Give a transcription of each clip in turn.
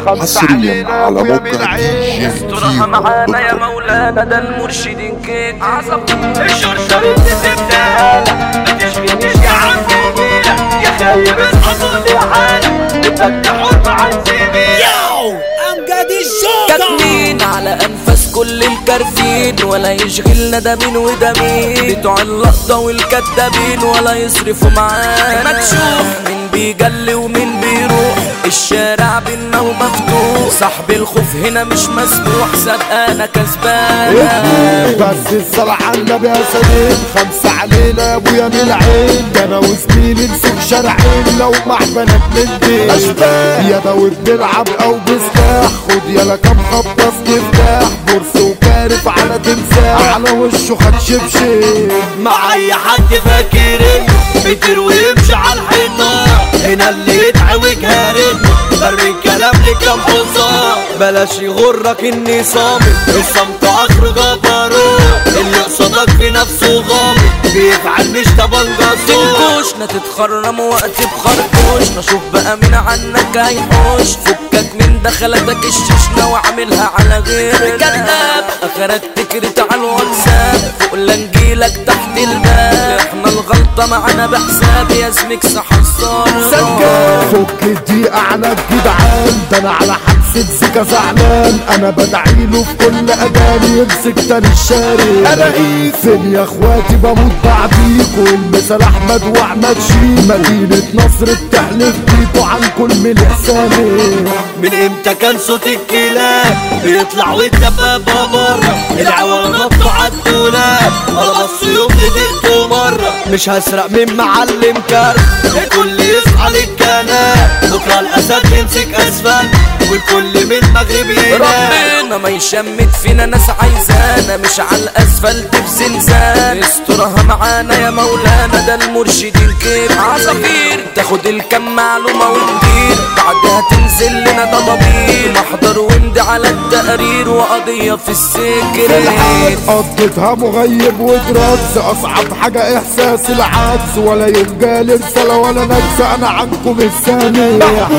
حصريا على موقع استرها معانا يا مولانا، ده المرشدين كده عصب الشرشر اللي سبتها ما تشغلنيش يا عم جميلة يا خايب الحصل يا حالي انت حر مع الزميلة. امجد الجوكر كاتمين على انفاس كل الكارفين، ولا يشغلنا ده مين وده مين، بتوع اللقطة والكدابين ولا يصرفوا معانا. ما تشوف مين بيجلي ومين بيروح، الشارع بينا ومفتوح، صاحب الخوف هنا مش مسموح، صدقانا كسبانة. بس الصلاة على النبي يا سليم، 5 علينا يا ابويا من العين، ده انا وزميلي نسوق شارعين لو محبنك من دي اشباه يا ده وبنلعب او بسلاح، خد يلا كام خبطة مفتاح، بورس وكارف على تمساح، على وشه خد شبشب مع اي حد فاكرين بيطير ويمشي على الحيطة، هنا اللي يتعوج هارد برمي الكلام لكام حصان، بلاش يغرك اني صامت الصمت اخره جبروت، اللي قصادك في نفسه غامض بيفعل مش طبنجة تنكوشنا تتخرم وقت بخرطوشنا، شوف بقى مين عنك هيحوش، فكك من دخلتك الششنة وعاملها على غيرك كذاب، اخرك تكرت على الواتساب فوق لنجيلك تحت الباب، احنا الغلطة معانا بحساب يا زميك صحصار فك الدقيقة على الجدعان، ده انا على حبس سكة زعلان، انا بدعيله في كل اذان يمسك تاني الشارع، انا فين يا اخواتي بموت بعديكوا، المثال احمد واحمد شيك، مدينة نصر بتحلف بيكوا عن كل من احساني. من امتى كان صوت الكلاب بيطلع والدبابة بره، العوال نطوا عالدولاب ولا بصوا يوم لدقته مرة، مش هسرق من معلم كارت الكل يصحى للكناب، بكرة الاسد يمسك اسفل والكل من المغرب ينام. ربنا ما يشمت فينا ناس عايزانا، مش على الاسفلت في زنزان، استرها معانا يا مولانا، ده المرشدين كده عصافير، تاخد الكم معلومة وتدير، بعدها تنزل لنا ضبابير، محضر ومضي على التقرير وقضية في السكريت، قضيتها مغيب ودراكس، اصعب حاجة احساس العكس، ولا يوم جالي رسالة ولا نكسة، انا عنكم الثاني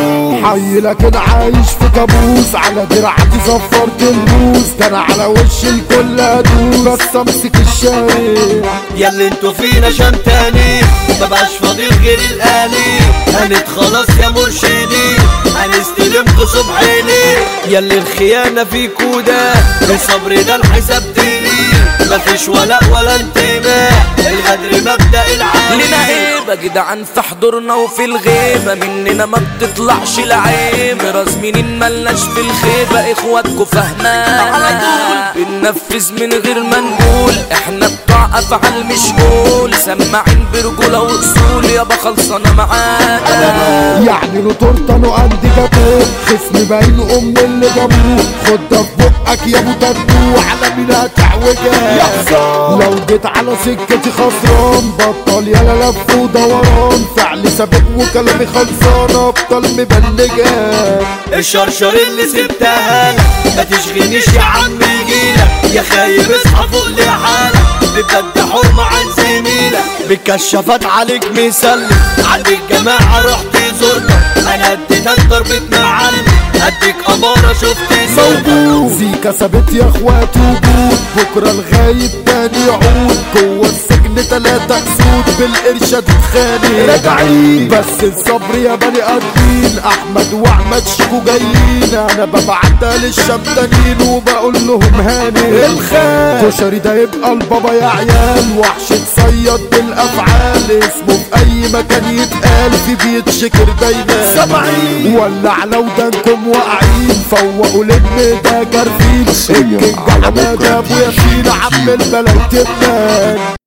حي لكن عايش في كابوس، على دراعتي صفرت البوس، ده انا على وش الكل ادوس، بس امسك الشارع ياللي انتوا فينا شمتاني مبقاش فاضل غير الآلي، هنت خلاص يا مرشدي هنستلمكوا صبحيني، ياللي الخيانة فيكوا ده الصبر ده الحساب تقيل، مفيش ولا انتماء، الغدر مبدأ العالي، لنا هيبة جدعان في حضورنا وفي الغيبة، مننا ما بتطلعش العيب، رازمين ملناش في الخيبة، اخواتكوا فهمان على طول بننفذ من غير ما نقول، احنا بتوع افعال مش قول، سماعين برجولة واصول يابا خلصانة معانا، يعني له تورته له عندي جاتوه، خصم باين ام اللي جابوه، خد ده في بقك يا ابو تاتو، على مين هتعوجها لو جيت على سكتي خسران، بطل يالا لف ودوران، فعلي سابق وكلامي خلصان، ابطال مبلجة الشرشر اللي سبتها ما تشغلنيش يا عم يجيلك، يا خايب اصحى فوق لحالك، بجد حر مع زميلك، بالكشافات عليك مسلم، عند الجماعة رحت زرتك، انا اديتك ضربة معلم، اديك امارة شفت موجود، زيكا ثابت يا اخواتي وجود، بكرة الغايب تاني يعود، جوه السجن 3 اسود، بالارشاد اتخانق راجعين، بس الصبر يا بني ادمين، احمد واحمد شيكو جايين، انا ببعتها للشمتانين وبقول لهم هاني الخان، كشري ده يبقى البابا يا عيال، وحش تصيد بالافعال، اسمه في اي مكان يتقال، في بيتشكر دايما سامعين، ولع لو دانكم واقعين، فوقوا لم ده جارفين، الكينج حماد ابو ياسين عم البلد تبان.